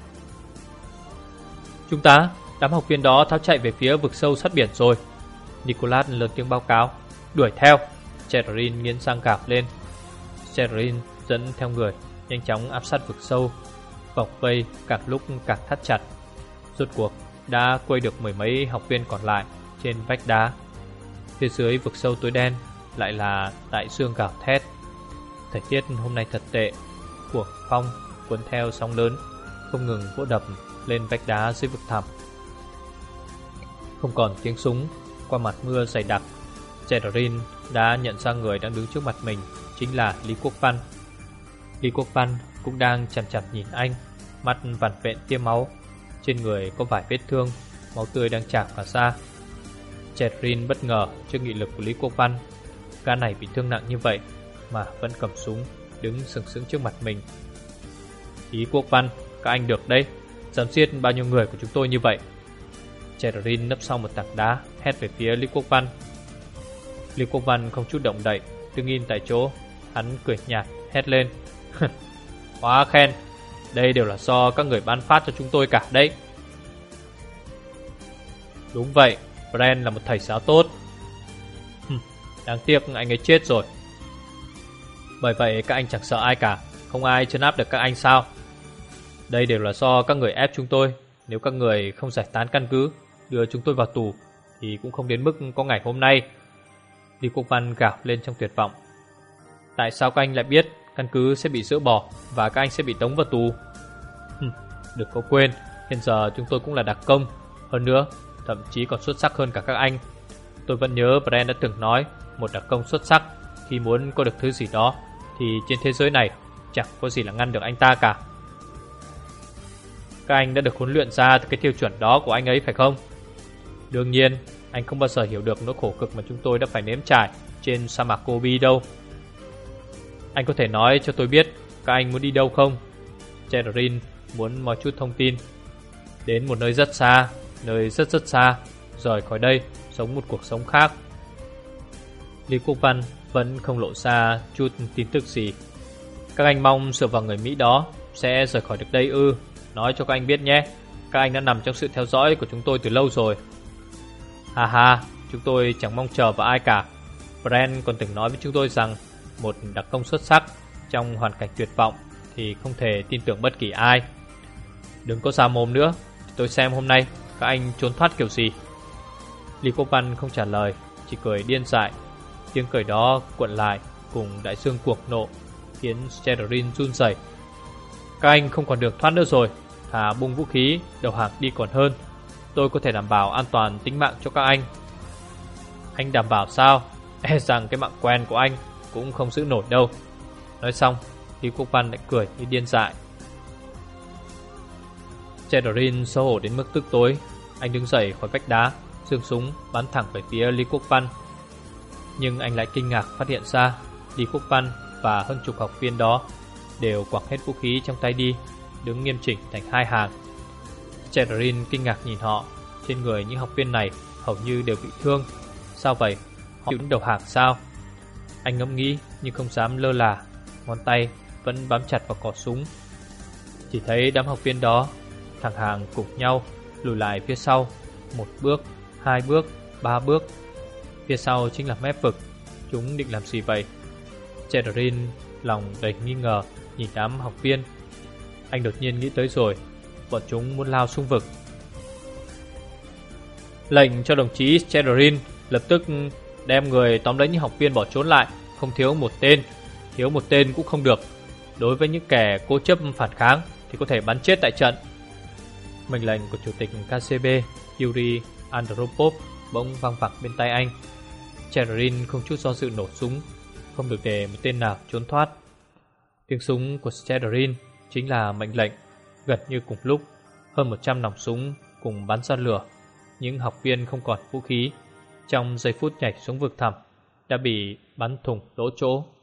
B: Chúng ta, đám học viên đó tháo chạy về phía vực sâu sát biển rồi. Nicholas lớn tiếng báo cáo. Đuổi theo. Chererin nghiến răng gào lên. Chererin dẫn theo người nhanh chóng áp sát vực sâu. Vòng vây càng lúc càng thắt chặt. Rốt cuộc đã quây được mười mấy học viên còn lại trên vách đá. Phía dưới vực sâu tối đen lại là đại dương gào thét. Thời tiết hôm nay thật tệ. Cuồng phong cuốn theo sóng lớn không ngừng vỗ đập lên vách đá dưới vực thẳm. Không còn tiếng súng. Qua mặt mưa dày đặc, Chererin đã nhận ra người đang đứng trước mặt mình chính là Lý Quốc Văn. Lý Quốc Văn cũng đang chằm chằm nhìn anh, mắt vằn vện tia máu. Trên người có vài vết thương, máu tươi đang trào cả ra. Chererin bất ngờ trước nghị lực của Lý Quốc Văn. Gã này bị thương nặng như vậy mà vẫn cầm súng đứng sừng sững trước mặt mình. Lý Quốc Văn, các anh được đấy, dám giết bao nhiêu người của chúng tôi như vậy? Chererin nấp sau một tảng đá, hét về phía Lý Quốc Văn. Lý Quốc Văn không chút động đậy, đứng im tại chỗ. Hắn cười nhạt, hét lên. Quá khen, đây đều là do các người ban phát cho chúng tôi cả đấy. Đúng vậy, Brand là một thầy giáo tốt. Đáng tiếc anh ấy chết rồi. Bởi vậy các anh chẳng sợ ai cả, không ai trấn áp được các anh sao? Đây đều là do các người ép chúng tôi. Nếu các người không giải tán căn cứ, đưa chúng tôi vào tù, thì cũng không đến mức có ngày hôm nay. Lý Quốc Văn gào lên trong tuyệt vọng. Tại sao các anh lại biết căn cứ sẽ bị dỡ bỏ và các anh sẽ bị tống vào tù? Đừng có quên, hiện giờ chúng tôi cũng là đặc công. Hơn nữa, thậm chí còn xuất sắc hơn cả các anh. Tôi vẫn nhớ Brand đã từng nói, một đặc công xuất sắc khi muốn có được thứ gì đó thì trên thế giới này chẳng có gì là ngăn được anh ta cả. Các anh đã được huấn luyện ra từ cái tiêu chuẩn đó của anh ấy phải không? Đương nhiên, anh không bao giờ hiểu được nỗi khổ cực mà chúng tôi đã phải nếm trải trên sa mạc Gobi đâu. Anh có thể nói cho tôi biết các anh muốn đi đâu không? Chererin muốn mọi chút thông tin. Đến một nơi rất xa, nơi rất xa, rời khỏi đây, sống một cuộc sống khác. Lý Quốc Văn vẫn không lộ ra chút tin tức gì. Các anh mong dựa vào người Mỹ đó sẽ rời khỏi được đây ư? Nói cho các anh biết nhé, các anh đã nằm trong sự theo dõi của chúng tôi từ lâu rồi. Ha ha, chúng tôi chẳng mong chờ vào ai cả. Brent còn từng nói với chúng tôi rằng một đặc công xuất sắc trong hoàn cảnh tuyệt vọng thì không thể tin tưởng bất kỳ ai. Đừng có ra mồm nữa, tôi xem hôm nay các anh trốn thoát kiểu gì. Lý Quốc Văn không trả lời, chỉ cười điên dại. Tiếng cười đó cuộn lại cùng đại dương cuồng nộ, khiến Shadowrin run rẩy. Các anh không còn đường thoát nữa rồi, thà bung vũ khí đầu hàng đi còn hơn. Tôi có thể đảm bảo an toàn tính mạng cho các anh. Anh đảm bảo sao? E rằng cái mạng quen của anh cũng không giữ nổi đâu. Nói xong, Lý Quốc Văn lại cười như điên dại. Shadowrin xấu hổ đến mức tức tối. Anh đứng dậy khỏi vách đá, giương súng bắn thẳng về phía Lý Quốc Văn. Nhưng anh lại kinh ngạc phát hiện ra Lý Quốc Văn và hơn chục học viên đó đều quẳng hết vũ khí trong tay đi, đứng nghiêm chỉnh thành hai hàng. Shadowrin kinh ngạc nhìn họ. Trên người những học viên này hầu như đều bị thương. Sao vậy? Họ chịu đầu hàng sao? Anh ngẫm nghĩ nhưng không dám lơ là, ngón tay vẫn bám chặt vào cò súng. Chỉ thấy đám học viên đó thẳng hàng cùng nhau lùi lại phía sau, 1 bước, 2 bước, 3 bước. Phía sau chính là mép vực. Chúng định làm gì vậy? Shadowrin lòng đầy nghi ngờ nhìn đám học viên. Anh đột nhiên nghĩ tới rồi, bọn chúng muốn lao xuống vực. Lệnh cho đồng chí Shadowrin lập tức đem người tóm lấy những học viên bỏ trốn lại, không thiếu một tên. Thiếu một tên cũng không được. Đối với những kẻ cố chấp phản kháng thì có thể bắn chết tại trận. Mệnh lệnh của chủ tịch KGB Yuri Andropov bỗng vang vẳng bên tai anh. Shadowrin không chút do dự nổ súng, không được để một tên nào trốn thoát. Tiếng súng của Shadowrin chính là mệnh lệnh. Gần như cùng lúc, hơn 100 nòng súng cùng bắn ra lửa. Những học viên không còn vũ khí, trong giây phút nhảy xuống vực thẳm đã bị bắn thủng lỗ chỗ.